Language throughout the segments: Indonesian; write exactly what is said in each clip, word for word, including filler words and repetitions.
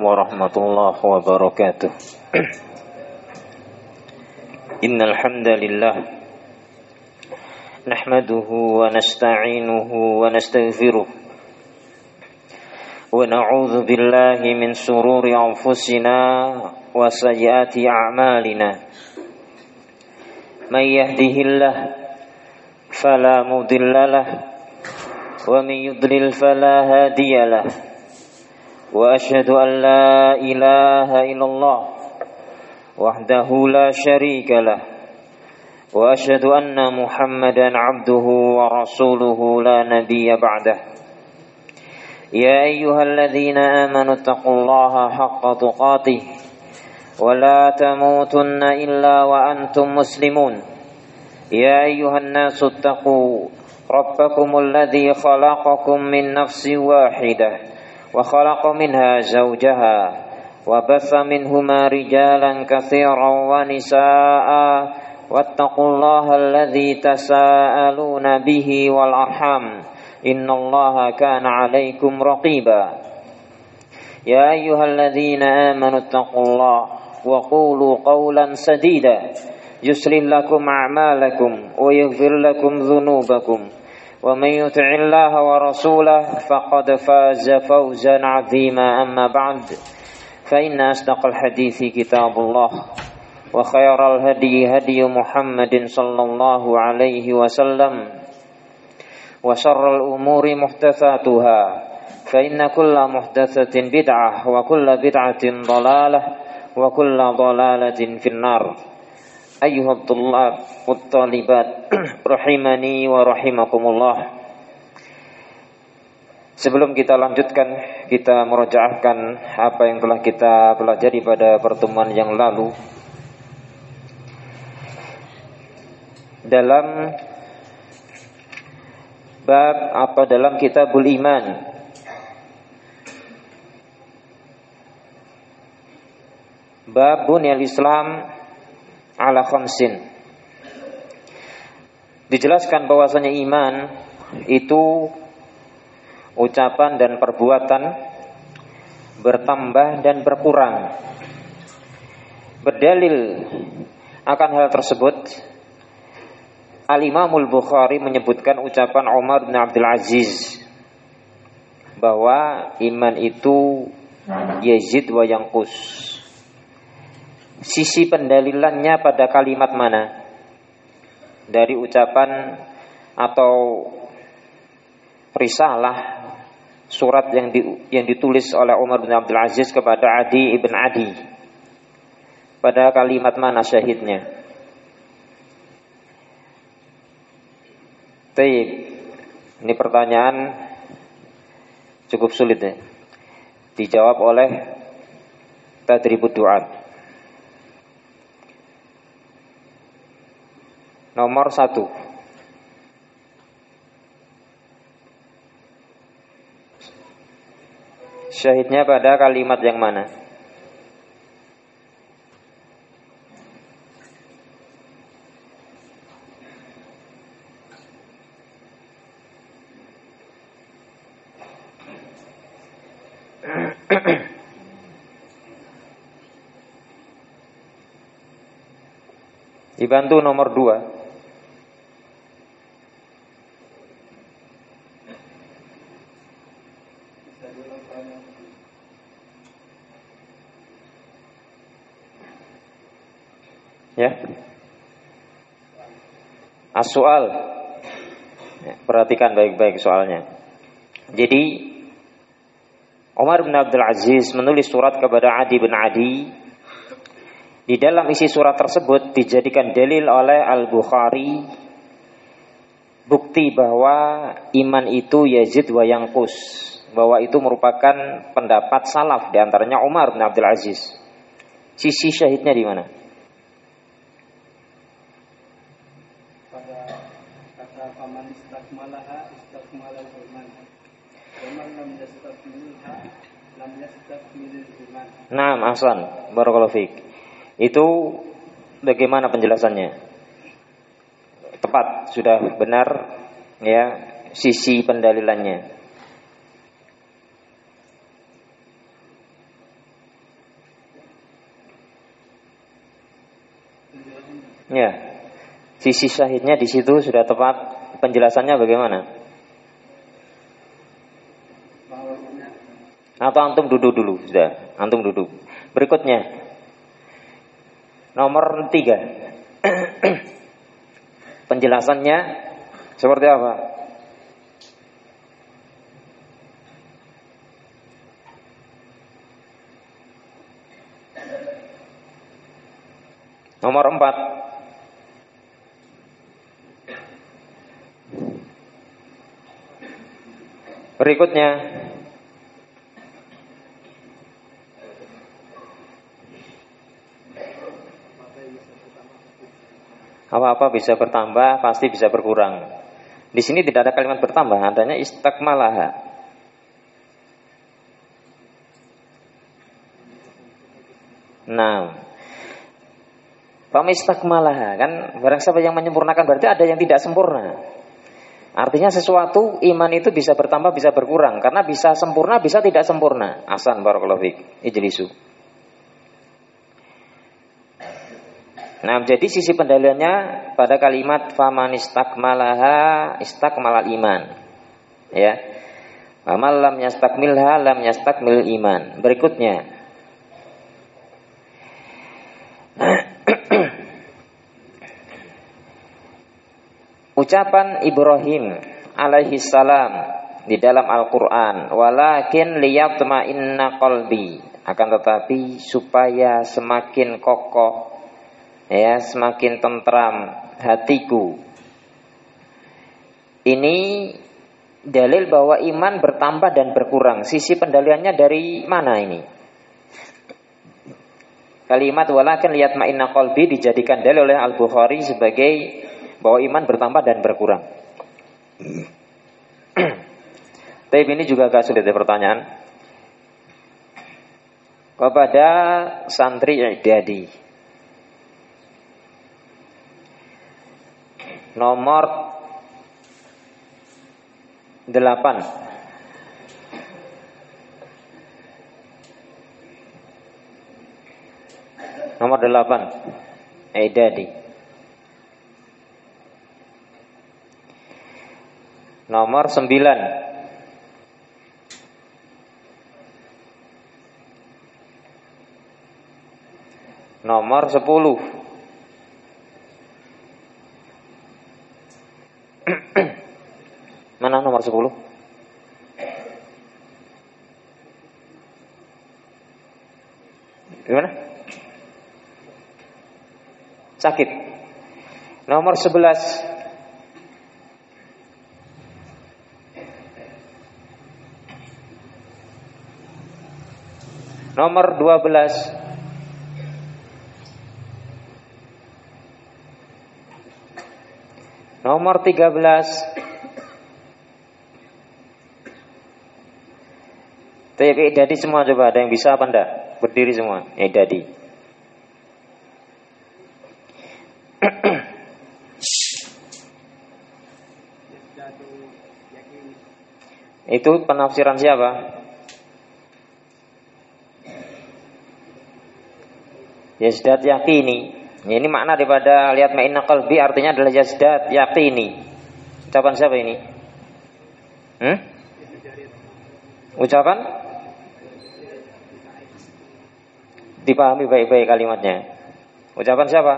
warahmatullahi wabarakatuh. Innal hamdalillah nahmaduhu wa nasta'inuhu wa nastaghfiruh wa na'udzu billahi min shururi anfusina wa sayyiati a'malina. May yahdihillah fala mudhillalah wa may yudlil fala hadiyalah. Wa ashhadu an la ilaha illallah wahdahu la syarika lah wa ashhadu anna Muhammadan abduhu wa rasuluhu la nabiyya ba'dah. Ya ayyuhalladzina amanu taqullaha haqqa tuqatih wa la tamutunna illa wa antum muslimun. Ya ayyuhan nasu taqu rabbakumul ladzi khalaqakum min nafsin wahidah wa khalaqa minha zawjaha وبث منهما رجالا كثيرا ونساء واتقوا الله الذي تساءلون به والأرحام إن الله كان عليكم رقيبا. يا أيها الذين آمنوا اتقوا الله وقولوا قولا سديدا يصلح لكم أعمالكم ويغفر لكم ذنوبكم ومن يطع الله ورسوله فقد فاز فوزا عظيما. أما بعد فإن أصدق الحديث كتاب الله وخير الهدي هدي محمد صلى الله عليه وسلم وشر الأمور محدثاتها فإن كل محدثة بدعة وكل بدعة ضلالة وكل ضلالة في النار. أيها الطلاب والطالبات رحمني ورحمكم الله. Sebelum kita lanjutkan, kita murajaahkan apa yang telah kita pelajari pada pertemuan yang lalu dalam bab apa dalam Kitabul Iman. Bab Bunyal Islam ala khamsin. Dijelaskan bahwasanya iman itu ucapan dan perbuatan bertambah dan berkurang. Berdalil akan hal tersebut, Al-Imamul Bukhari menyebutkan ucapan Umar bin Abdul Aziz bahwa iman itu yazid wa yanqus. Sisi pendalilannya pada kalimat mana? Dari ucapan atau risalah surat yang di, yang ditulis oleh Umar bin Abdul Aziz kepada Adi ibn Adi. Pada kalimat mana syahidnya? Baik, ini pertanyaan cukup sulit ya. Dijawab oleh Tadribud Du'at. Nomor satu. Syahidnya pada kalimat yang mana? Dibantu nomor dua. Ya. As-soal. Ya, perhatikan baik-baik soalnya. Jadi Umar bin Abdul Aziz menulis surat kepada Adi bin Adi. Di dalam isi surat tersebut dijadikan dalil oleh Al-Bukhari bukti bahwa iman itu yazid wa yanqus, bahwa itu merupakan pendapat salaf, di antaranya Umar bin Abdul Aziz. Sisi syahidnya di mana? Naam, ahsan, barakallahu fiik. Itu bagaimana penjelasannya? Tepat, sudah benar ya sisi pendalilannya. Ya. Sisi syahidnya di situ sudah tepat. Penjelasannya bagaimana? Atau antum duduk dulu, sudah. Antum duduk. Berikutnya. Nomor tiga. Penjelasannya seperti apa? Nomor empat. Berikutnya. Apa-apa bisa bertambah, pasti bisa berkurang. Di sini tidak ada kalimat bertambah, adanya istakmalaha. Nah, Pamistakmalaha kan barang siapa yang menyempurnakan berarti ada yang tidak sempurna. Artinya sesuatu iman itu bisa bertambah bisa berkurang karena bisa sempurna bisa tidak sempurna. Ahsan barakallahu fik. Ijlisu. Nah, jadi sisi pendalilannya pada kalimat famanistakmalaha istakmalal iman. Ya. Amal lam yastakmilha lam yastakmil iman. Berikutnya. Ucapan Ibrahim alaihi salam di dalam Al-Qur'an, walakin liyatma'inna qalbi, akan tetapi supaya semakin kokoh ya, semakin tentram hatiku. Ini dalil bahwa iman bertambah dan berkurang. Sisi pendalilannya dari mana ini? Kalimat walakin liyatma'inna qalbi dijadikan dalil oleh Al-Bukhari sebagai bahwa iman bertambah dan berkurang. Tapi ini juga agak sulit ya pertanyaan. Kepada santri i'dadi nomor delapan. Nomor delapan i'dadi. Nomor sembilan. Nomor sepuluh. Mana nomor sepuluh? Gimana? Sakit. Nomor sebelas. Nomor dua belas. Nomor tiga belas. Tapi idadi semua coba, ada yang bisa apa enggak? Berdiri semua, idadi. Itu penafsiran siapa? Yazdad yakini. Ini makna daripada lihat ma'inna qalbi artinya adalah yazdad yakini. Ucapan siapa ini? Hmm? Ucapan? Dipahami baik-baik kalimatnya. Ucapan siapa?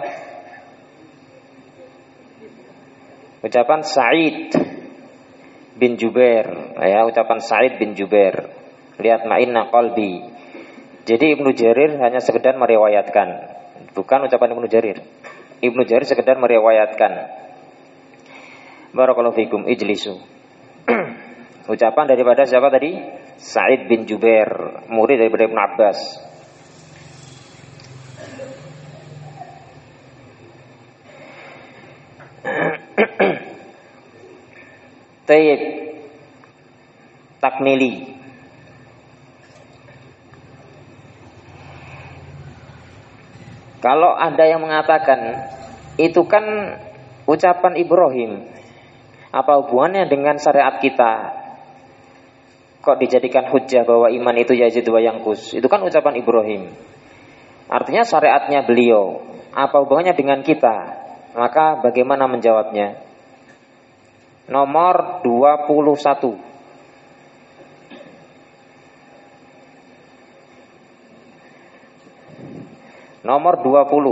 Ucapan Sa'id bin Jubair. Ya, ucapan Sa'id bin Jubair. Lihat ma'inna qalbi. Jadi Ibnu Jarir hanya sekedar meriwayatkan, bukan ucapan Ibnu Jarir. Ibnu Jarir sekedar meriwayatkan. Barakallahu fikum, ijlisu. Ucapan daripada siapa tadi? Sa'id bin Jubair, murid daripada Ibnu Abbas. Tayyib takmili. Kalau ada yang mengatakan itu kan ucapan Ibrahim, apa hubungannya dengan syariat kita? Kok dijadikan hujjah bahwa iman itu yazid wa yanqus? Itu kan ucapan Ibrahim. Artinya syariatnya beliau. apa hubungannya dengan kita? Maka bagaimana menjawabnya? Nomor dua puluh satu. Nomor dua puluh.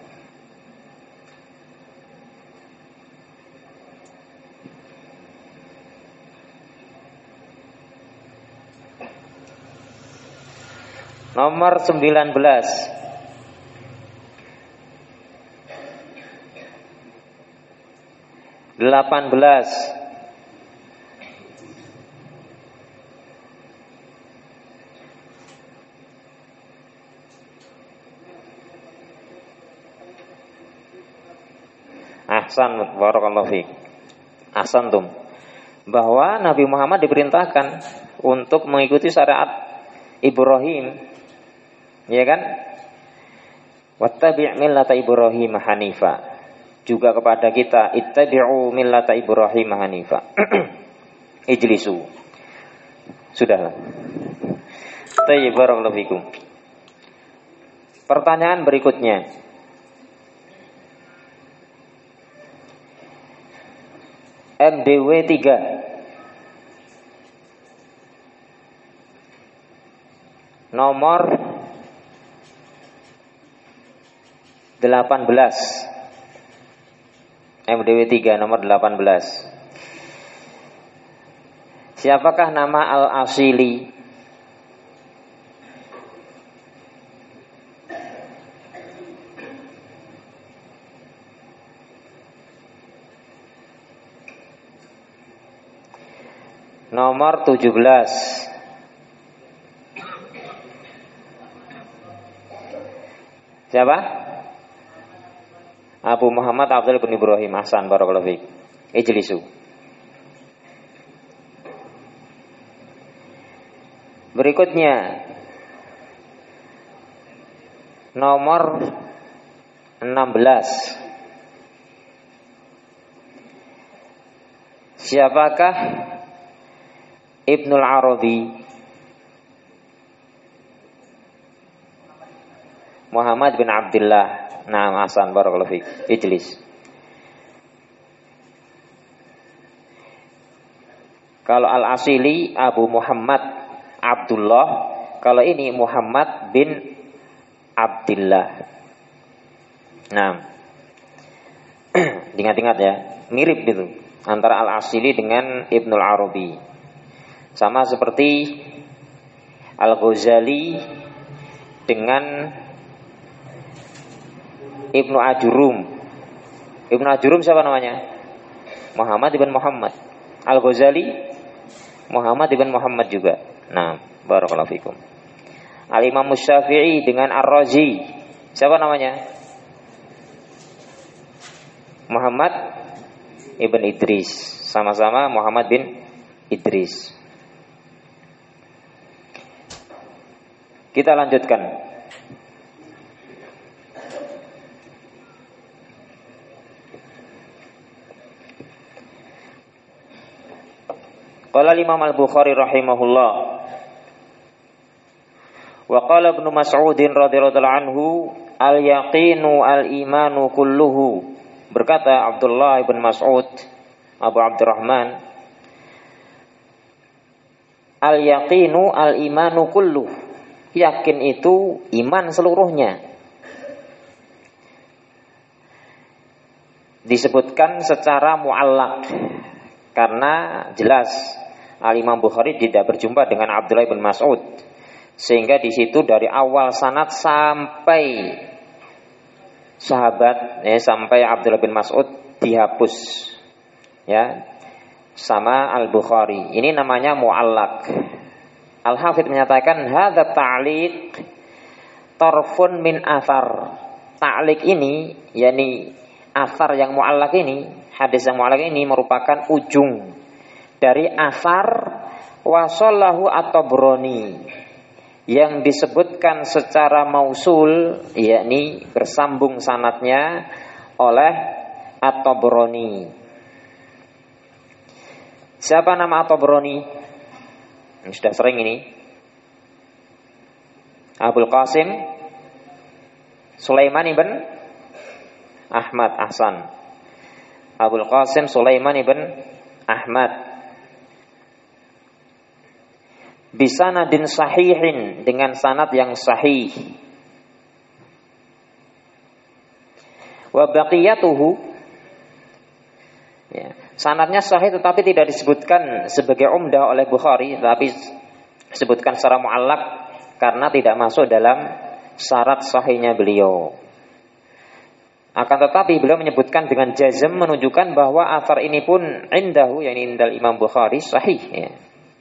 Nomor sembilan belas. Delapan belas. Ahsan, barakallahu fiik. Ahsantum. Bahwa Nabi Muhammad diperintahkan untuk mengikuti syariat Ibrahim, ya kan? Wattabi' millata Ibrahim hanifa. Juga kepada kita, ittabi'u millata Ibrahim hanifa. Ijlisu. Sudahlah. Tayyib, barakallahu fikum. Pertanyaan berikutnya. M D W tiga. Nomor delapan belas. M D W tiga nomor delapan belas. Siapakah nama Al-Asili? Nomor tujuh belas. Siapa? Abu Muhammad Abdul bin Ibrahim. Ahsan, barakallahu fiik. Ijlisu. Berikutnya nomor enam belas. Siapakah Ibnul Arabi? Muhammad bin Abdullah. Naam, ahsan, barakallahu fiik. Ijlis. Kalau Al-Asili Abu Muhammad Abdullah, kalau ini Muhammad bin Abdullah. Nah, ingat-ingat ya, mirip gitu antara Al-Asili dengan Ibnul Arabi. Sama seperti Al-Ghazali dengan Ibnu Ajurum. Ibnu Ajurum siapa namanya? Muhammad ibn Muhammad. Al-Ghazali Muhammad ibn Muhammad juga. Nah, barakallahu fikum. Al-Imam Syafi'i dengan Ar-Razi. Siapa namanya? Muhammad ibn Idris. Sama-sama Muhammad bin Idris. Kita lanjutkan. Qala Imam Al-Bukhari rahimahullah. Wa qala Ibnu Mas'ud radhiyallahu anhu, al-yaqinu al-imanu kulluhu. Berkata Abdullah bin Mas'ud, Abu Abdurrahman, al-yaqinu al-imanu kulluhu. Yakin itu iman seluruhnya. Disebutkan secara muallaq karena jelas Al-Imam Bukhari tidak berjumpa dengan Abdullah bin Mas'ud, sehingga di situ dari awal sanad sampai sahabat ya, sampai Abdullah bin Mas'ud dihapus ya sama Al-Bukhari. Ini namanya muallaq. Al-Hafidz menyatakan hadza ta'liq tarfun min athar. Ta'liq ini yakni athar yang muallaq ini, hadis yang muallaq ini merupakan ujung dari asar wasallahu at-Tabrani yang disebutkan secara mausul, yakni bersambung sanadnya oleh at-Tabrani. Siapa nama at-Tabrani? Sudah sering ini. Abul Qasim Sulaiman ibn Ahmad Ahsan. Abul Qasim Sulaiman ibn Ahmad. Bisanadin sahihin, dengan sanad yang sahih. Wa baqiyatuhu, ya, sanadnya sahih tetapi tidak disebutkan sebagai umdah oleh Bukhari, tapi disebutkan secara mu'allaq karena tidak masuk dalam syarat sahihnya beliau. Akan tetapi beliau menyebutkan dengan jazm menunjukkan bahwa athar ini pun indahu, yakni indal Imam Bukhari, sahih, ya.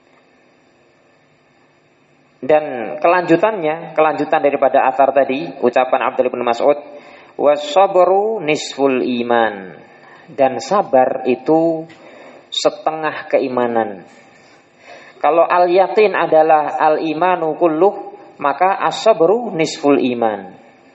Dan kelanjutannya, kelanjutan daripada athar tadi, ucapan Abdullah bin Mas'ud, was-sabru nisful iman, dan sabar itu setengah keimanan. Kalau al-yakin adalah al-imanu kulluh, maka as-sabru nisful iman.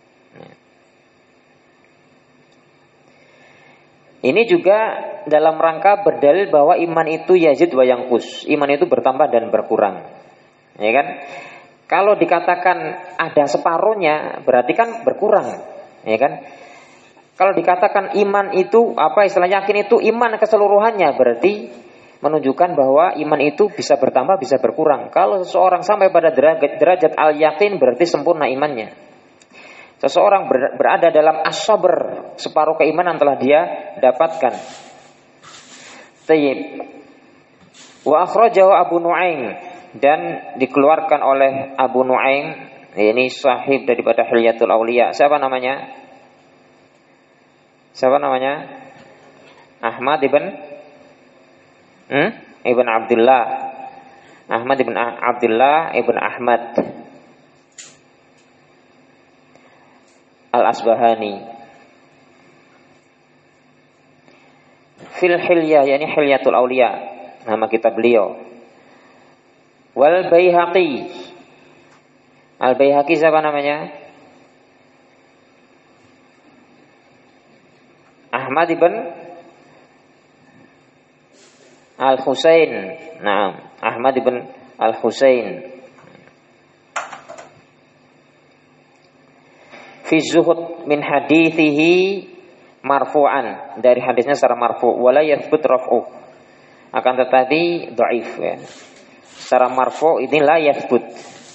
Ini juga dalam rangka berdalil bahwa iman itu yazid wa yanqus, iman itu bertambah dan berkurang. Ya kan? Kalau dikatakan ada separuhnya, berarti kan berkurang, ya kan? Kalau dikatakan iman itu apa istilah yakin itu iman keseluruhannya, berarti menunjukkan bahwa iman itu bisa bertambah, bisa berkurang. Kalau seseorang sampai pada derajat, derajat al-yakin, berarti sempurna imannya. Seseorang ber, berada dalam as-sabr, separuh keimanan telah dia dapatkan. Tayyib. Wa akhrajahu Abu Nu'aim, dan dikeluarkan oleh Abu Nu'aim, ini sahib daripada Hilyatul Auliya. Siapa namanya? Siapa namanya? Ahmad ibn hmm? Ibn Abdullah. Ahmad ibn Abdullah ibn Ahmad Al-Asbahani. Fil Hilyah, yani Hilyatul Auliya, nama kitab beliau. Wal Baihaqi. Al Baihaqi siapa namanya? Ahmad ibn Al-Husain. Naam, Ahmad ibn Al-Husain. Fi zuhud min hadithihi marfu'an, dari hadisnya secara marfu', wala yathbut raf'uh, akan tetapi dhaif, ya. Secara marfu' ini la yathbut.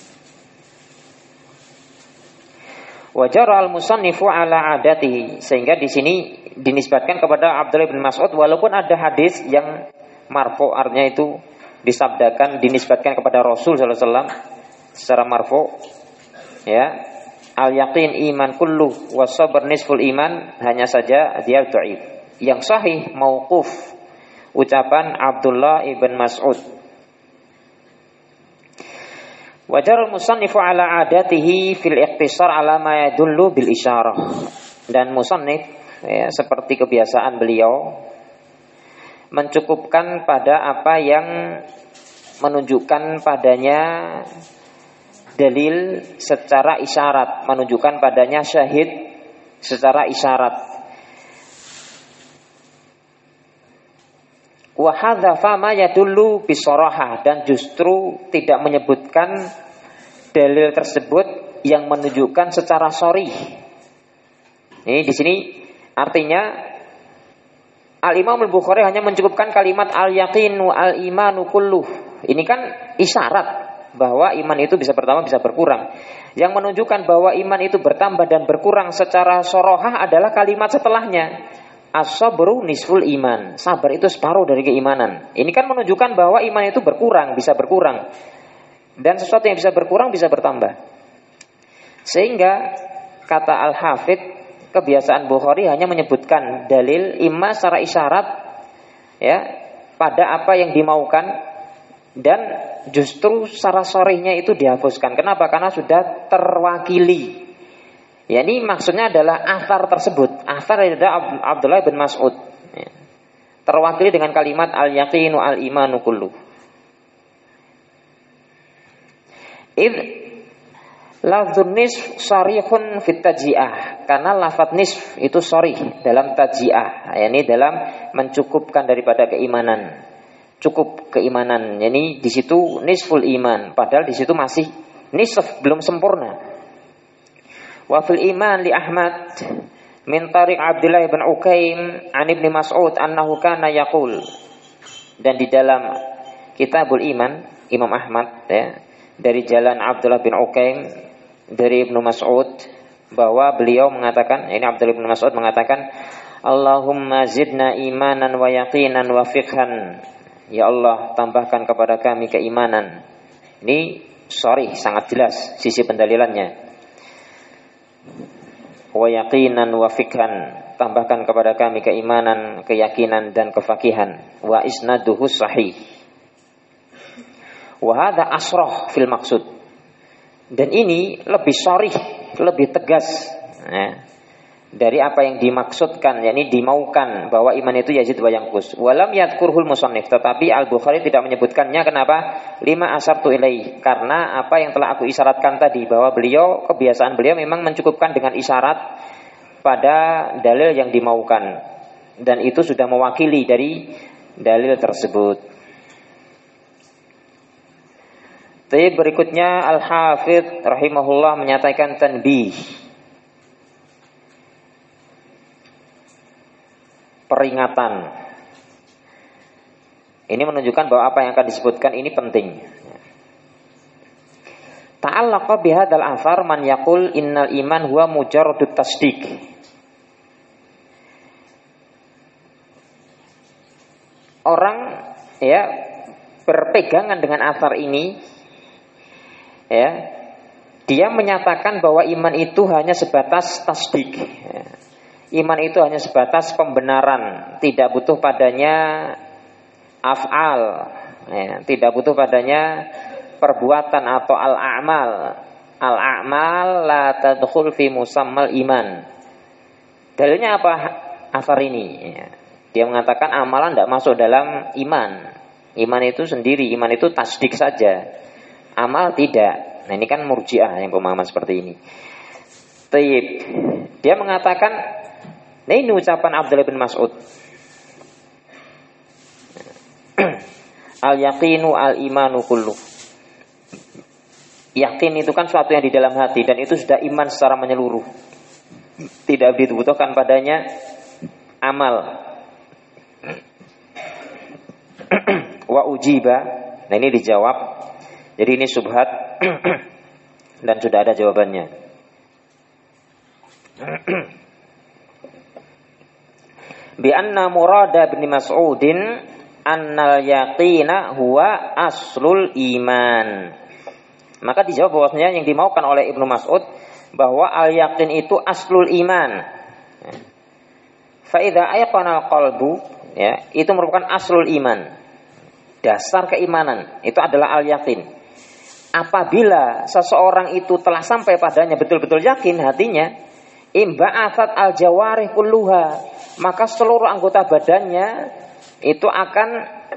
Wajar al-musannifu ala adatihi, sehingga di sini dinisbatkan kepada Abdullah bin Mas'ud, walaupun ada hadis yang marfu', artinya itu disabdakan, dinisbatkan kepada Rasul sallallahu alaihi wasallam secara marfu', ya. Al-yaqin iman kullu was-sabr nisful iman, hanya saja dia dhaif. Yang sahih mauquf, ucapan Abdullah ibn Mas'ud. Wajar al-musannifu ala adatihi fil ikhtisar ala ma yadullu bil isyarah. Dan musannif, ya, seperti kebiasaan beliau, mencukupkan pada apa yang menunjukkan padanya dalil secara isyarat, menunjukkan padanya syahid secara isyarat. Wa hadzafa ma yadullu bisarahah, dan justru tidak menyebutkan dalil tersebut yang menunjukkan secara sharih. Ini di sini artinya Al-Imam Al-Bukhari hanya mencukupkan kalimat al-yaqinu al-imanu kulluh. Ini kan isyarat bahwa iman itu bisa bertambah, bisa berkurang. Yang menunjukkan bahwa iman itu bertambah dan berkurang secara sorohah adalah kalimat setelahnya. As-sabru nisful iman. Sabar itu separuh dari keimanan. Ini kan menunjukkan bahwa iman itu berkurang, bisa berkurang. Dan sesuatu yang bisa berkurang bisa bertambah. Sehingga kata Al-Hafidh, kebiasaan Bukhari hanya menyebutkan dalil imma secara isyarat, ya, pada apa yang dimaukan, dan justru secara sorihnya itu dihapuskan. Kenapa? Karena sudah terwakili. Ya, ini maksudnya adalah athar tersebut, athar dari Abdullah bin Mas'ud, ya, terwakili dengan kalimat al-yaqinu al-imanu kullu. Id lafdzun nisf sharihun fit tajzi'ah, karena lafadz nisf itu sharih dalam tajzi'ah, yakni dalam mencukupkan daripada keimanan, cukup keimanan. Yani di situ nisful iman, padahal di situ masih nisf, belum sempurna. Wa fil iman li Ahmad, min tariq Abdullah bin Ukaim an Ibnu Mas'ud annahu kana yaqul. Dan di dalam Kitabul Iman Imam Ahmad ya, dari jalan Abdullah bin Ukaim dari Ibnu Mas'ud bahwa beliau mengatakan, ini Abdullah bin Mas'ud mengatakan, Allahumma zidna imanan wa yaqinan wa fiqhan. Ya Allah, tambahkan kepada kami keimanan. Ini sorry, sangat jelas sisi pendalilannya. Wa yaqinan wa fiqhan, tambahkan kepada kami keimanan, keyakinan dan kefakihan. Wa isnaduhu sahih. Wa hadha asrah fil maksud. Dan ini lebih sharih, lebih tegas ya, dari apa yang dimaksudkan, yakni dimaukan bahwa iman itu yazid wa yanqus. Walam yadhkurhul musannif, tetapi Al-Bukhari tidak menyebutkannya. Kenapa? Lima asabtu ilaih, karena apa yang telah aku isyaratkan tadi, bahwa beliau, kebiasaan beliau memang mencukupkan dengan isyarat pada dalil yang dimaukan, dan itu sudah mewakili dari dalil tersebut. Tapi berikutnya Al-Hafidh rahimahullah menyatakan tanbih, peringatan. Ini menunjukkan bahwa apa yang akan disebutkan ini penting. Ta'allaqa bihadzal athar man yaqul innal iman huwa mujarradut tasdiq. Orang ya berpegangan dengan athar ini, ya, dia menyatakan bahwa iman itu hanya sebatas tasdik. Ya. Iman itu hanya sebatas pembenaran, tidak butuh padanya af'al, ya, tidak butuh padanya perbuatan atau al-a'mal. Al-a'mal la tadkhul fi musammal iman. Dalilnya apa athar ini? Ya. Dia mengatakan amalan tidak masuk dalam iman. Iman itu sendiri, iman itu tasdik saja. Amal tidak. Nah ini kan murji'ah yang pemahaman seperti ini. Taib. Dia mengatakan, nah ini ucapan Abdullah bin Mas'ud. Al-yaqinu al-imanu kullu. Yakin itu kan suatu yang di dalam hati, dan itu sudah iman secara menyeluruh. Tidak dibutuhkan padanya amal. Wa ujiba. Nah ini dijawab. Jadi ini subhat dan sudah ada jawabannya. Bi anna murada bin Mas'udin annal yaqina huwa aslul iman. Maka dijawab bahwasanya yang dimaukan oleh Ibnu Mas'ud bahwa al yaqin itu aslul iman. Fa idza ayqana al qalbu, ya, itu merupakan aslul iman. Dasar keimanan itu adalah al yaqin. Apabila seseorang itu telah sampai padanya betul-betul yakin hatinya, imba'atsat al-jawarih kulluha, maka seluruh anggota badannya itu akan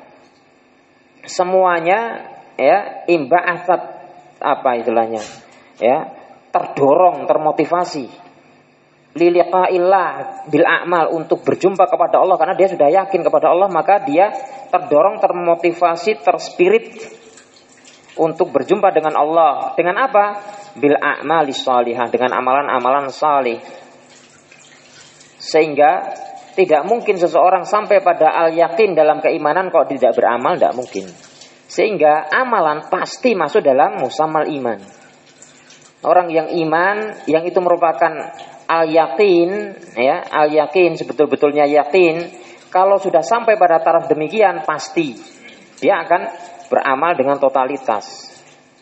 semuanya ya imba'atsat, apa istilahnya? Ya, terdorong, termotivasi liliqa'illah bil a'mal, untuk berjumpa kepada Allah, karena dia sudah yakin kepada Allah, maka dia terdorong, termotivasi, terspirit untuk berjumpa dengan Allah. Dengan apa? Bil a'mali shalihah, dengan amalan-amalan salih. Sehingga tidak mungkin seseorang sampai pada al-yakin dalam keimanan kok tidak beramal, tidak mungkin. Sehingga amalan pasti masuk dalam musammal iman. Orang yang iman, yang itu merupakan al-yakin, ya, al-yakin sebetul-betulnya yakin, kalau sudah sampai pada taraf demikian, pasti dia akan beramal dengan totalitas.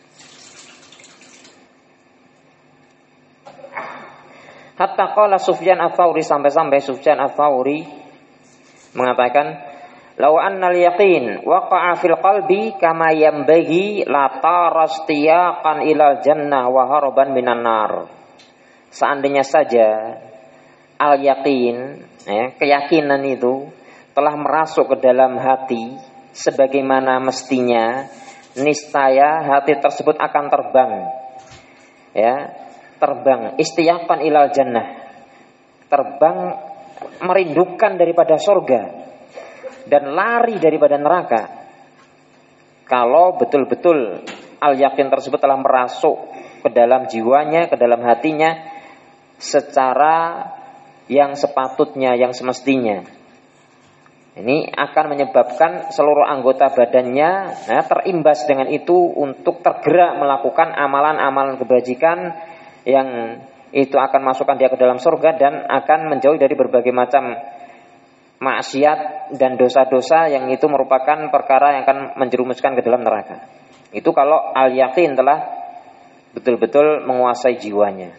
Hatta qala Sufyan ats-Tsauri, sampai-sampai Sufyan ats-Tsauri mengatakan, "Law annal yaqin waqa'a fil qalbi kama yanbaghi la tarastiyaqan ilal jannah wa haraban minan nar." Seandainya saja al-yaqin, ya, keyakinan itu telah merasuk ke dalam hati sebagaimana mestinya, niscaya hati tersebut akan terbang, ya, terbang istiaqan ilal jannah, terbang merindukan daripada surga dan lari daripada neraka. Kalau betul-betul al-yakin tersebut telah merasuk ke dalam jiwanya, ke dalam hatinya secara yang sepatutnya, yang semestinya. Ini akan menyebabkan seluruh anggota badannya nah, terimbas dengan itu untuk tergerak melakukan amalan-amalan kebajikan yang itu akan masukkan dia ke dalam surga dan akan menjauhi dari berbagai macam maksiat dan dosa-dosa yang itu merupakan perkara yang akan menjerumuskan ke dalam neraka. Itu kalau al-yakin telah betul-betul menguasai jiwanya.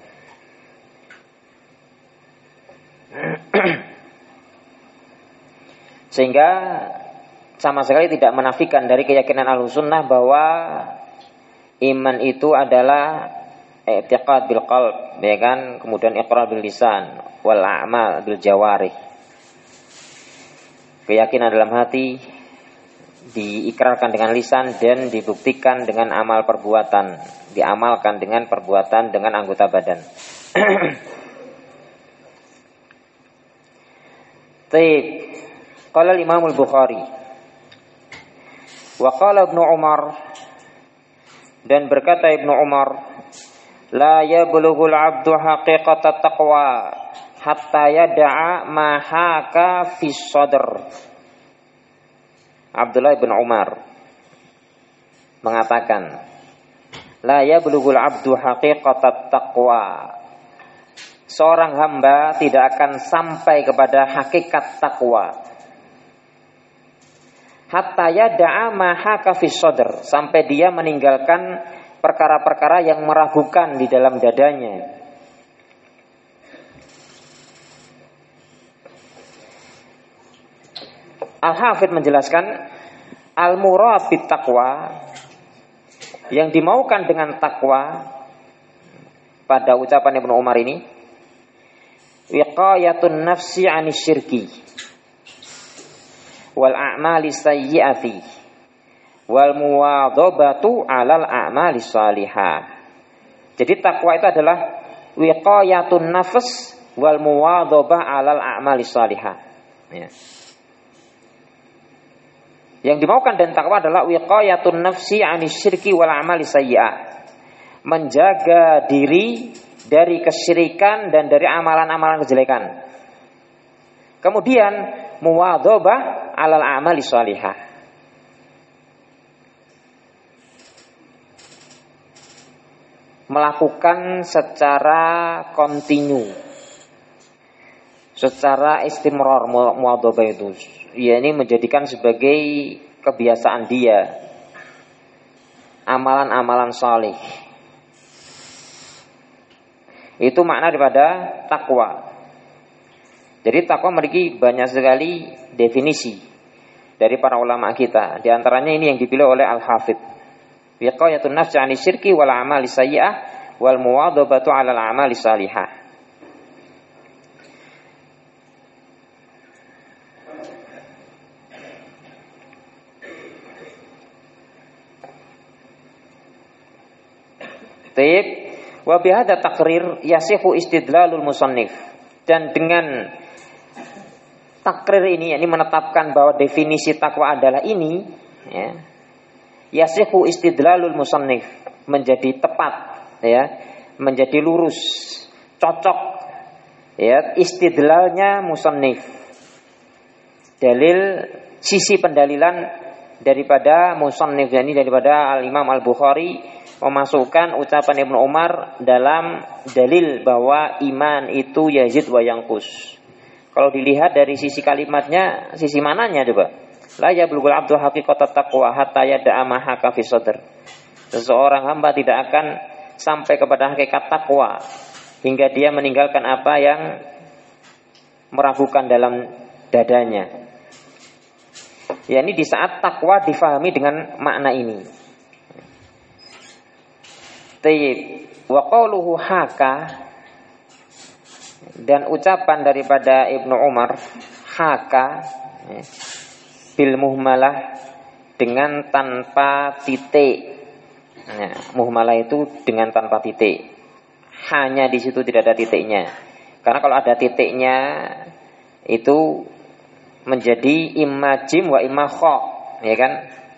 Sehingga sama sekali tidak menafikan dari keyakinan Ahlussunnah bahwa iman itu adalah i'tiqad bil qalb, ya kan, kemudian iqrar bil lisan wal a'mal bil jawarih. Keyakinan dalam hati diikrarkan dengan lisan dan dibuktikan dengan amal perbuatan, diamalkan dengan perbuatan dengan anggota badan. Taib. Qala Imam Al-Bukhari wa qala Ibnu Umar, dan berkata Ibnu Umar, la yablughul 'abdu haqiqatat taqwa hatta yada'a ma haka fi sadr. Abdullah bin Umar mengatakan, la yablughul 'abdu haqiqatat taqwa, seorang hamba tidak akan sampai kepada hakikat takwa hatta yada'a ma haka fi sadr, sampai dia meninggalkan perkara-perkara yang meragukan di dalam dadanya. Al-Hafidz menjelaskan al-murad bit taqwa, yang dimaukan dengan takwa pada ucapan Ibnu Umar ini, wiqayatun nafsi 'anis syirki wal a'mali sayyi'ati wal muwadhabatu 'alal a'mali shalihah. Jadi takwa itu adalah wiqayatun nafs wal muwadhabah 'alal a'mali shalihah. Ya. Yang dimaukan dan takwa adalah wiqayatun nafsi 'anis syirki wal a'mali sayyi'ah, menjaga diri dari kesyirikan dan dari amalan-amalan kejelekan. Kemudian muwadhabah 'alal a'mali shalihah, melakukan secara kontinu, secara istimrar. Muwadhabah itu ya ini menjadikan sebagai kebiasaan dia amalan-amalan salih. Itu makna daripada takwa. Jadi takwa memiliki banyak sekali definisi dari para ulama kita. Di antaranya ini yang dipilih oleh Al-Hafidz. Wiqayatun nafsi 'anis syirki wal a'mali sayyi'ah wal muwadhabatu 'alal a'mali shalihah. Taib wa bihadza taqrir yasihu istidlalul musannif, dan dengan takrir ini, yakni menetapkan bahwa definisi takwa adalah ini, ya, yasihu istidlalul musannif, menjadi tepat, ya, menjadi lurus, cocok, ya, istidlalnya musannif, dalil sisi pendalilan daripada musannif, yakni daripada Al-Imam Al-Bukhari memasukkan ucapan Ibnu Umar dalam dalil bahwa iman itu yazid wa yanqus. Kalau dilihat dari sisi kalimatnya, sisi mananya coba? La yablughul 'abdu haqiqatat taqwa hatta yada'a ma haka fi sadr. Seseorang hamba tidak akan sampai kepada hakikat takwa hingga dia meninggalkan apa yang meragukan dalam dadanya. Ya, ini di saat takwa difahami dengan makna ini. Tayyib wa qauluhu haka, dan ucapan daripada Ibnu Umar haka ya, bil muhmalah, dengan tanpa titik. Ya, muhmalah itu dengan tanpa titik. Hanya di situ tidak ada titiknya. Karena kalau ada titiknya itu menjadi imma jim wa imma kha, ya kan?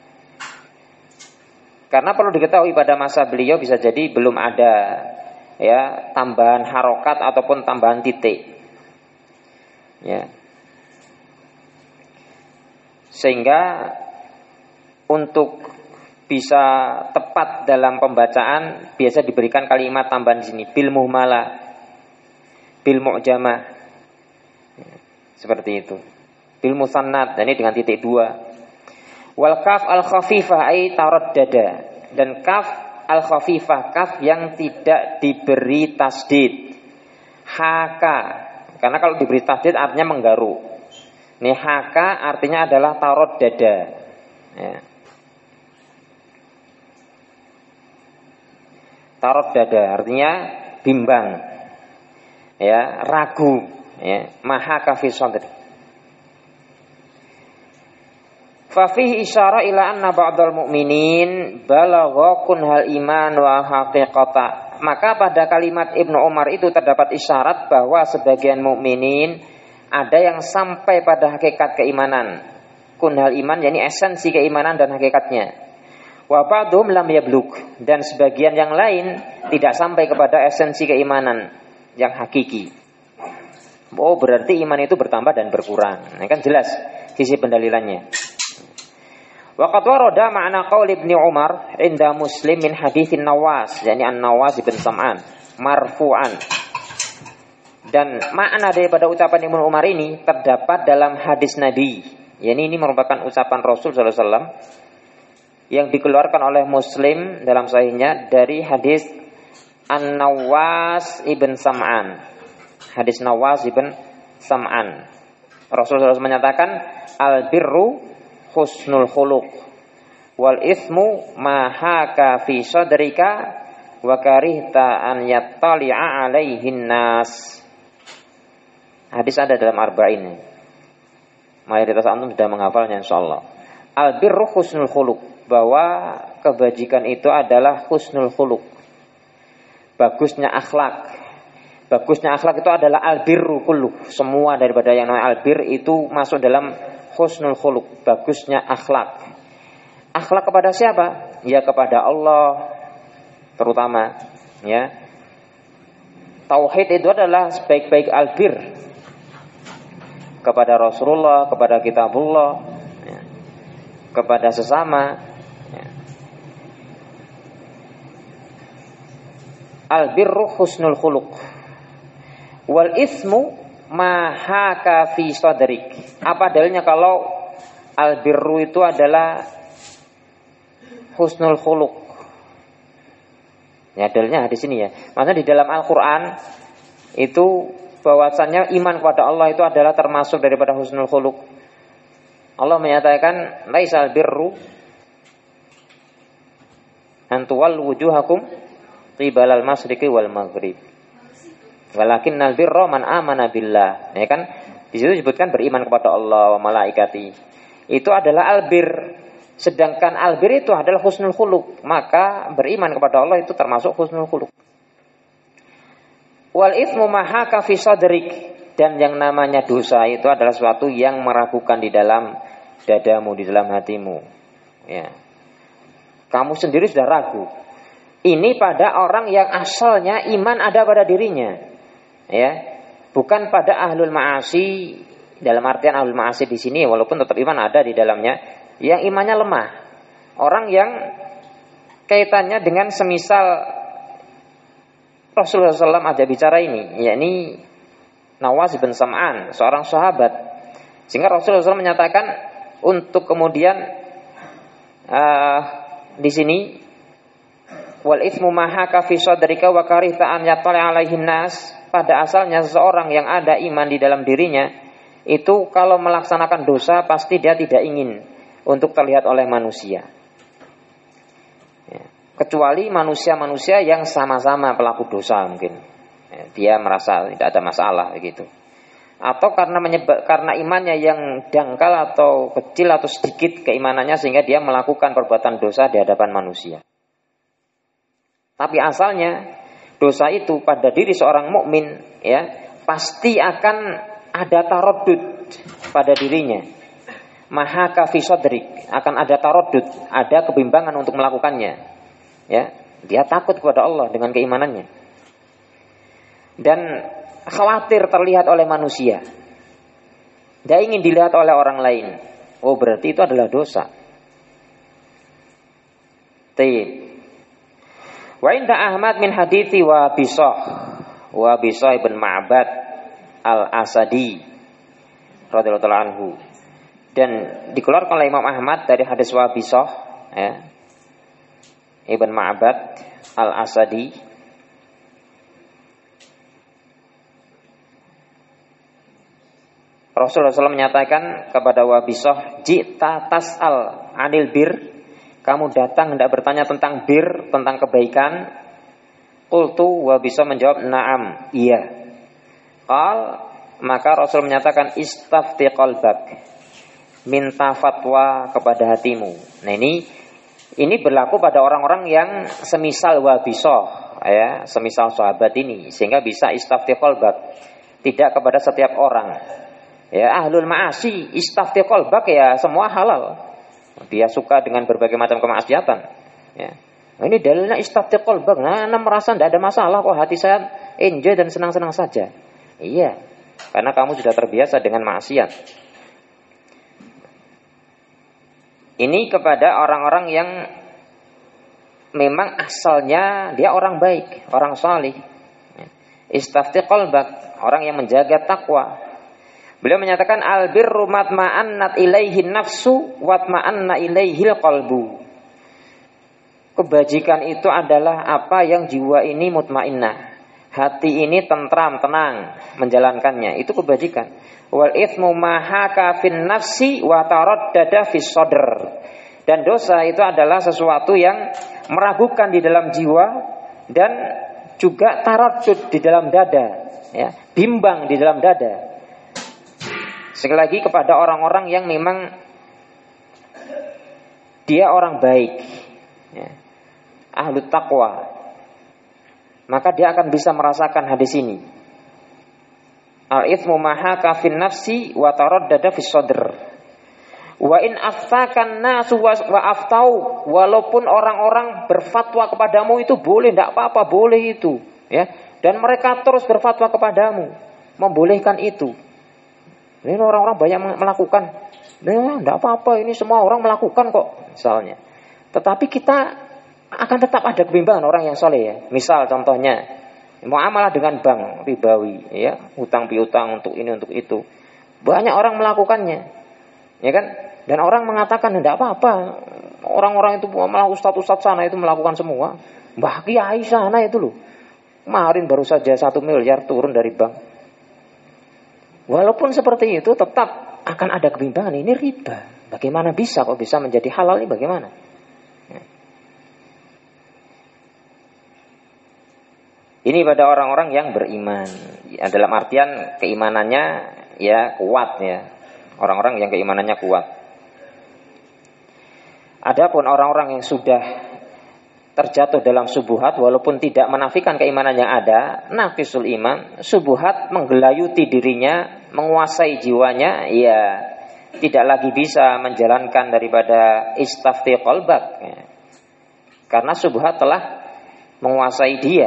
Karena perlu diketahui pada masa beliau bisa jadi belum ada ya tambahan harokat ataupun tambahan titik. Ya. Sehingga untuk bisa tepat dalam pembacaan biasa diberikan kalimat tambahan di sini bil muhmala, bil mu'jamah. Seperti itu. Bil musannad, dan ini dengan titik dua. Wal kaf al khafifah ay taraddada, dan kaf al khafifah, kaf yang tidak diberi tasdid. Haka, karena kalau diberi tasdid artinya menggaruk. Ini haka artinya adalah taraddada. Ya. Taraddada artinya bimbang, ya, ragu, ya, mahaka fi sadri. Fa fihi isyara ila anna ba'dal mu'minin balagha kunhal iman wa haqiqata. Maka pada kalimat Ibnu Umar itu terdapat isyarat bahwa sebagian mukminin ada yang sampai pada hakikat keimanan. Kunhal iman yakni esensi keimanan dan hakikatnya. Wa ba'dhum lam yablugh, dan sebagian yang lain tidak sampai kepada esensi keimanan yang hakiki. Oh, berarti iman itu bertambah dan berkurang. Ini kan jelas sisi pendalilannya. Wa qad warada ma'na qaul Ibnu Umar inda Muslim min haditsin Nawas, yakni An-Nawas bin Sam'an marfu'an. Dan makna daripada ucapan Ibnu Umar ini terdapat dalam hadis Nabi. Yani ini merupakan ucapan Rasul sallallahu alaihi wasallam yang dikeluarkan oleh Muslim dalam sahihnya dari hadis An-Nawas ibn Sam'an. Hadis Nawas ibn Sam'an. Rasulullah menyatakan al-birru husnul khuluq wal ithmu ma haka fi sadrika wa karihta an yattali'a alaihin nas. Hadis ada dalam Arba'in. Mayoritas antum sudah menghafalnya insyaallah. Al-birru husnul khuluq, bahwa kebajikan itu adalah husnul khuluq, bagusnya akhlak. Bagusnya akhlak itu adalah albirru kulluh, semua daripada yang namanya albir itu masuk dalam husnul khuluq, bagusnya akhlak. Akhlak kepada siapa? Ya kepada Allah terutama, ya. Tauhid itu adalah sebaik-baik albir kepada Rasulullah, kepada kitabullah, ya, kepada sesama. Al-birru husnul khuluq wal ismu ma haka fi sadrik. Apa dalilnya kalau al-birru itu adalah husnul khuluq? Ya, dalilnya hadis ini ya. Maksudnya di dalam Al-Qur'an itu bahwasannya iman kepada Allah itu adalah termasuk daripada husnul khuluq. Allah menyatakan laisal birru an tuwallu wujuhakum qibalal masyriqi wal maghrib walakinnal birra man amana billah. Ya kan di situ disebutkan beriman kepada Allah wa malaikati. Itu adalah albir. Sedangkan albir itu adalah husnul khuluq, maka beriman kepada Allah itu termasuk husnul khuluq. Wal itsmu mahaka fi sadrik, dan yang namanya dosa itu adalah sesuatu yang meragukan di dalam dadamu, di dalam hatimu. Ya. Kamu sendiri sudah ragu. Ini pada orang yang asalnya iman ada pada dirinya, ya, bukan pada ahlul ma'asi. Dalam artian ahlul ma'asi di sini, walaupun tetap iman ada di dalamnya, yang imannya lemah, orang yang kaitannya dengan semisal Rasulullah shallallahu alaihi wasallam ada bicara ini, yakni Nawas bin Sam'an, seorang sahabat, sehingga Rasulullah shallallahu alaihi wasallam menyatakan untuk kemudian uh, di sini wal itsmu mahaka fi sadrika wa karihta an yattali alaihin nas. Pada asalnya seseorang yang ada iman di dalam dirinya itu kalau melaksanakan dosa pasti dia tidak ingin untuk terlihat oleh manusia, ya, kecuali manusia-manusia yang sama-sama pelaku dosa mungkin, ya, dia merasa tidak ada masalah begitu, atau karena menyebab, karena imannya yang dangkal atau kecil atau sedikit keimanannya sehingga dia melakukan perbuatan dosa di hadapan manusia. Tapi asalnya dosa itu pada diri seorang mukmin, ya, pasti akan ada taraddud pada dirinya. Mahaka fi sadrik, akan ada taraddud, ada kebimbangan untuk melakukannya. Ya, dia takut kepada Allah dengan keimanannya. Dan khawatir terlihat oleh manusia. Tidak ingin dilihat oleh orang lain. Oh, berarti itu adalah dosa. Taib. Wa inda Ahmad min hadithi wa Bisah wa Bisah ibn Ma'bad al-Asadi radhiyallahu ta'ala anhu. Dan dikeluarkan oleh Imam Ahmad dari hadis wa Bisah, ya, Ibn Ma'bad al-Asadi. Rasulullah shallallahu alaihi wasallam menyatakan kepada Wabisah, jita tas'al anil bir, kamu datang hendak bertanya tentang bir, tentang kebaikan. Qultu, Wabisah menjawab, na'am, iya. Qal, maka Rasul menyatakan, istafti qalbak, minta fatwa kepada hatimu. Nah ini ini berlaku pada orang-orang yang semisal Wabisah, ya, semisal sahabat ini, sehingga bisa istafti qalbak, tidak kepada setiap orang. Ya, ahlul ma'asi istafti qalbak, ya semua halal. Dia suka dengan berbagai macam kemaksiatan. Ya. Nah, ini dalilnya istafti qalbak. Nah, anda merasa tidak ada masalah kok, hati saya enjoy dan senang-senang saja. Iya, karena kamu sudah terbiasa dengan maksiat. Ini kepada orang-orang yang memang asalnya dia orang baik, orang salih. Istafti qalbak, orang yang menjaga takwa. Beliau menyatakan albirru matma'annat ilaihi nafsu watma'anna ilaihil qalbu. Kebajikan itu adalah apa yang jiwa ini mutmainnah, hati ini tentram, tenang menjalankannya, itu kebajikan. Wal itsmu ma haka fin nafsi wa taraddada fis sadr. Dan dosa itu adalah sesuatu yang meragukan di dalam jiwa dan juga taraddud di dalam dada, ya, bimbang di dalam dada. Sekali lagi kepada orang-orang yang memang dia orang baik, ya, ahlu taqwa, maka dia akan bisa merasakan hadis ini. Al-ithmu mahaka fin nafsi wa taraddada fis sadr. Wa in aftakan nasu wa aftau, walaupun orang-orang berfatwa kepadamu itu boleh, tidak apa-apa, boleh itu, ya. Dan mereka terus berfatwa kepadamu, membolehkan itu. Ini orang-orang banyak melakukan. Nah, tidak apa-apa, ini semua orang melakukan kok, misalnya. Tetapi kita akan tetap ada kebimbangan orang yang soleh, ya. Misal contohnya, muamalah dengan bank ribawi, ya, utang piutang untuk ini untuk itu. Banyak orang melakukannya, ya kan? Dan orang mengatakan tidak apa-apa. Orang-orang itu malah ustadz-ustadz sana itu melakukan semua. Mbah Kiai sana itu loh, kemarin baru saja satu miliar turun dari bank. Walaupun seperti itu tetap akan ada kebimbangan. Ini riba. Bagaimana bisa kok bisa menjadi halal ini, bagaimana? Ya. Ini pada orang-orang yang beriman, ya, dalam artian keimanannya ya kuat, ya. Orang-orang yang keimanannya kuat. Adapun orang-orang yang sudah terjatuh dalam subuhat, walaupun tidak menafikan keimanan yang ada, naqisul iman, subuhat menggelayuti dirinya, menguasai jiwanya, ya tidak lagi bisa menjalankan daripada istafti qalbak, ya. Karena subuhat telah menguasai dia.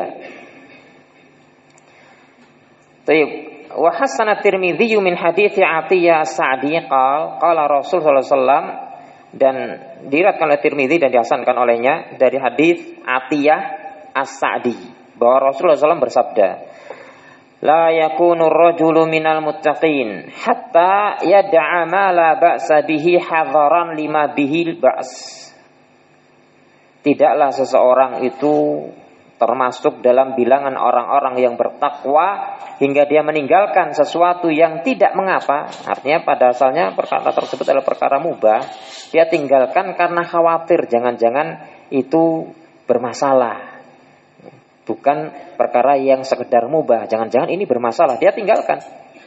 Taib. Wa hasana Tirmidzi min hadiits Atiyah As-Sa'di qala qala Rasul sallallahu alaihi wasallam, dan diriwayatkan oleh Tirmidzi dan dihasankan olehnya dari hadis Atiyah As-Sa'di bahwa Rasulullah shallallahu alaihi wasallam bersabda, la yakunu rajulu minal muttaqin hatta yad'a ma la ba'sa bihi hadaran lima bihil ba's. Tidaklah seseorang itu termasuk dalam bilangan orang-orang yang bertakwa hingga dia meninggalkan sesuatu yang tidak mengapa. Artinya pada asalnya perkara tersebut adalah perkara mubah, dia tinggalkan karena khawatir jangan-jangan itu bermasalah. Bukan perkara yang sekedar mubah, jangan-jangan ini bermasalah, dia tinggalkan.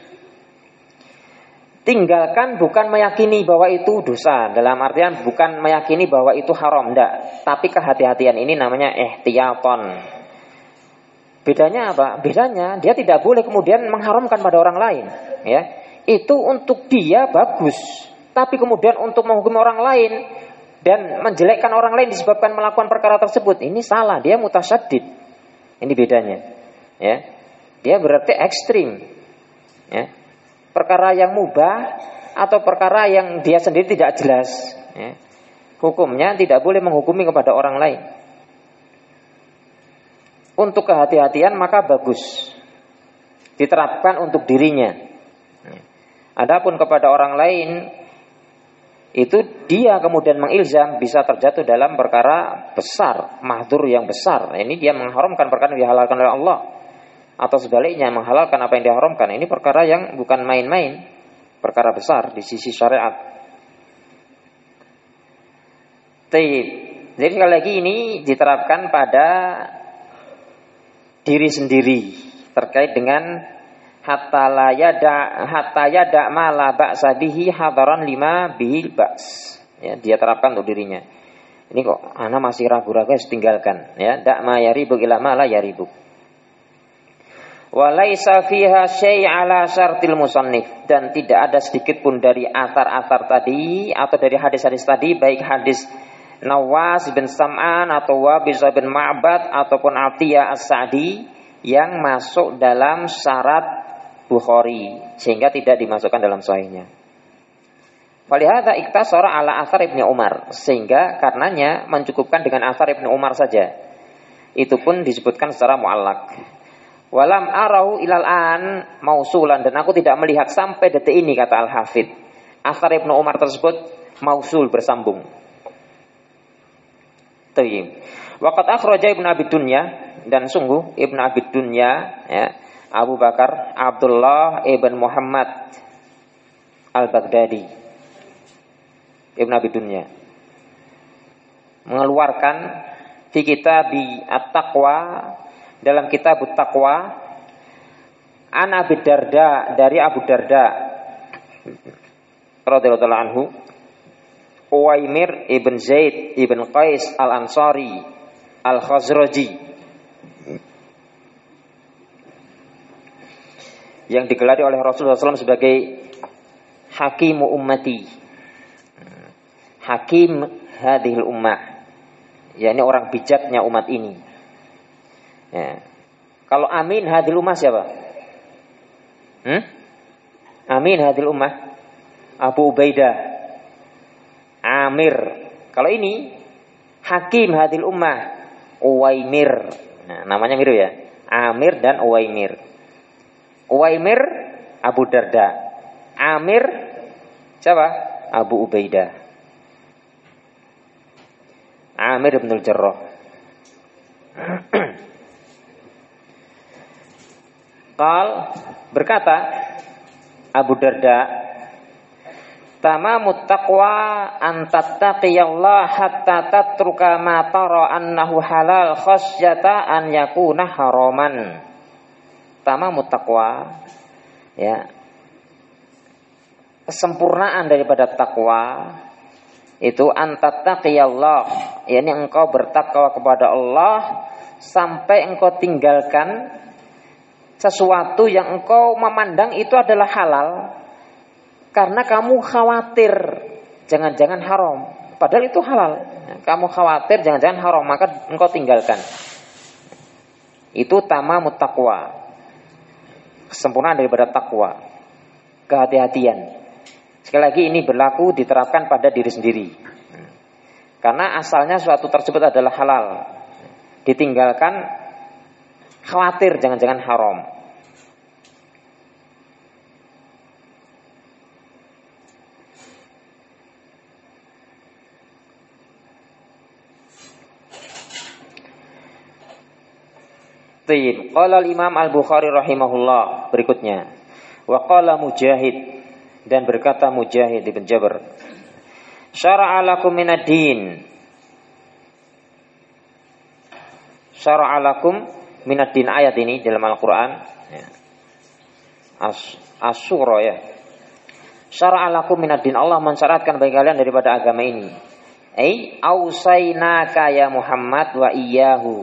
Tinggalkan bukan meyakini bahwa itu dosa, dalam artian bukan meyakini bahwa itu haram, enggak. Tapi kehati-hatian ini namanya ihtiyaton. Bedanya apa? Bedanya dia tidak boleh kemudian mengharamkan pada orang lain, ya. Itu untuk dia bagus. Tapi kemudian untuk menghukum orang lain dan menjelekkan orang lain disebabkan melakukan perkara tersebut, ini salah, dia mutasyaddid. Ini bedanya, ya. Dia berarti ekstrim, ya. perkara yang mubah atau perkara yang dia sendiri tidak jelas, ya. Hukumnya tidak boleh menghukumi kepada orang lain. Untuk kehati-hatian maka bagus diterapkan untuk dirinya. Adapun kepada orang lain, itu dia kemudian mengilzam, bisa terjatuh dalam perkara besar, mahdzur yang besar. Ini dia mengharamkan perkara yang dihalalkan oleh Allah, atau sebaliknya menghalalkan apa yang diharamkan. Ini perkara yang bukan main-main, perkara besar di sisi syariat. Taib. Jadi sekali lagi ini diterapkan pada diri sendiri terkait dengan hatta la yada hatta yada ma la ba'sa bihi hadaran lima bihil ba's. Ya, dia terapkan untuk dirinya. Ini kok ana masih ragu-ragu, harus tinggalkan, ya. Da ma yaribu ila ma la yaribu. Wa laisa fiha syai' ala syartil musannif, dan tidak ada sedikit pun dari athar-athar tadi atau dari hadis-hadis tadi, baik hadis Nawas bin Sam'an atau Wabis bin Ma'bad ataupun Atiyah As-Sa'di yang masuk dalam syarat Bukhari sehingga tidak dimasukkan dalam sahihnya. Falihada iktasara ala athar Ibnu Umar, sehingga karenanya mencukupkan dengan athar Ibnu Umar saja. Itu pun disebutkan secara muallak. Walam arahu ilal an mausulan, dan aku tidak melihat sampai detik ini, kata Al-Hafidz, athar Ibnu Umar tersebut mausul, bersambung. Waqad akhraja Ibnu Abi Dunya, dan sungguh Ibnu Abi Dunya, ya, Abu Bakar Abdullah ibn Muhammad Al-Baghdadi, Ibnu Abi Dunya, mengeluarkan fi kitabi At-Taqwa, dalam kitab At-Taqwa, an Abi Darda, dari Abu Darda radhiyallahu anhu, Uwaimir ibn Zaid ibn Qais al-Ansari al-Khazraji, yang digelari oleh Rasulullah shallallahu alaihi wasallam sebagai hakimu ummati, hakim hadhil ummah, yakni orang bijaknya umat ini, ya. Kalau amin hadhil ummah siapa? Hmm? Amin hadhil ummah Abu Ubaidah Amir. Kalau ini hakim hadil ummah Uwaimir. Nah, namanya mirip ya, Amir dan Uwaimir. Uwaimir Abu Darda, Amir siapa? Abu Ubaidah, Amir bin Al-Jarrah. Qal, berkata Abu Darda, tamamut taqwa an tattaqiyallaha hatta tatruka ma tara annahu halal khasyata an yakuna haraman. Tamamut taqwa, ya, kesempurnaan daripada takwa itu an tattaqiyallah, yakni engkau bertakwa kepada Allah sampai engkau tinggalkan sesuatu yang engkau memandang itu adalah halal, karena kamu khawatir jangan-jangan haram, padahal itu halal. Kamu khawatir jangan-jangan haram, maka engkau tinggalkan. Itu tamamut taqwa, kesempurnaan daripada takwa, kehati-hatian. Sekali lagi ini berlaku diterapkan pada diri sendiri, karena asalnya suatu tersebut adalah halal, ditinggalkan khawatir jangan-jangan haram. Qala al-Imam Al-Bukhari rahimahullah, berikutnya, wa qala Mujahid, dan berkata Mujahid ibn Jabr, syara'a lakum minad din, syara'a lakum minad din, ayat ini dalam Al-Qur'an, ya. As As-Surah, ya. Syara'a lakum minad din, Allah mensyaratkan bagi kalian daripada agama ini. Ai ausainaka ya Muhammad wa iyyahu.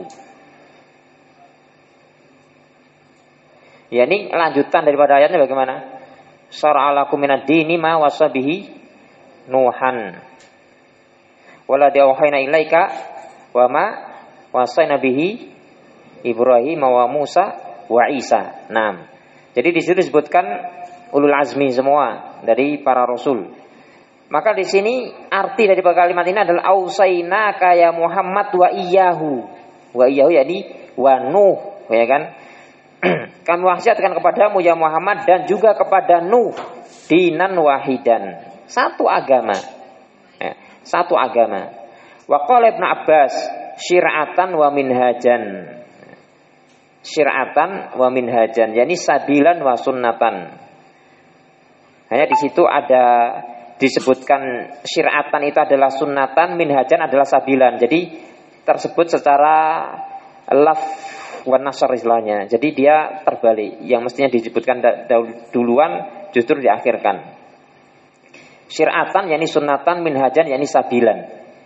Ya, ini lanjutan daripada ayatnya bagaimana? Syara'a lakum minad dini ma wasabihi Nuhan wala diawhayna ilaika wa ma wasayna bihi Ibrahim wa Musa wa Isa. Naam. Jadi di situ disebutkan ulul azmi semua dari para rasul. Maka di sini arti dari kalimat ini adalah ausainaka ya Muhammad wa iyyahu. Wa iyyahu yakni wa Nuh, ya kan? Kami wasiatkan kepadamu ya Muhammad dan juga kepada Nuh dinan wahidan, satu agama. Ya, satu agama. Wa qala Ibnu Abbas syir'atan wa minhajan. Syir'atan wa minhajan, yakni sabilan wa sunnatan. Hanya di situ ada disebutkan syir'atan itu adalah sunnatan, minhajan adalah sabilan. Jadi tersebut secara laf wan nasr istilahnya. Jadi dia terbalik. Yang mestinya disebutkan duluan justru diakhirkan. Syir'atan yakni sunnatan, minhajan yakni sabilan.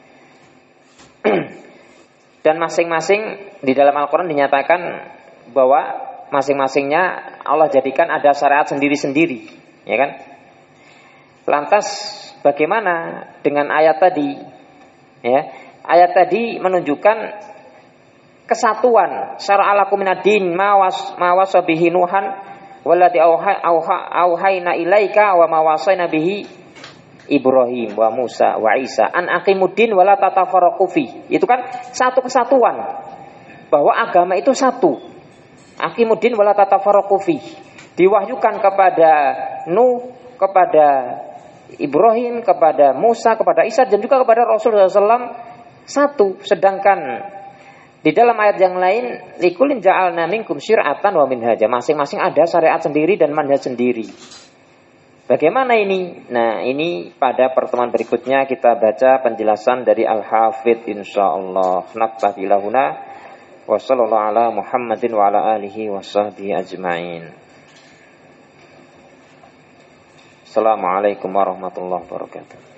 Dan masing-masing di dalam Al-Qur'an dinyatakan bahwa masing-masingnya Allah jadikan ada syariat sendiri-sendiri, ya kan? Lantas bagaimana dengan ayat tadi? Ya, ayat tadi menunjukkan kesatuan. Syara'a lakum minad-din ma was bihi Nuhan walladzi auhayna ilaika wa ma wasaina bihi Ibrahim wa Musa wa Isa an aqimuddin wala tatafarraqu fi. Itu kan satu kesatuan. Bahwa agama itu satu. Aqimuddin wala tatafarraqu fi. Diwahyukan kepada Nuh, kepada Ibrahim, kepada Musa, kepada Isa dan juga kepada Rasulullah shallallahu alaihi wasallam satu. Sedangkan di dalam ayat yang lain likulin ja'alna minkum syir'atan wa minhaja, masing-masing ada syariat sendiri dan manhaj sendiri. Bagaimana ini? Nah, ini pada pertemuan berikutnya kita baca penjelasan dari Al-Hafidz insyaallah. Naktafi lahuna wa sallallahu ala Muhammadin wa ala alihi wa sahbihi ajmain. Assalamualaikum warahmatullahi wabarakatuh.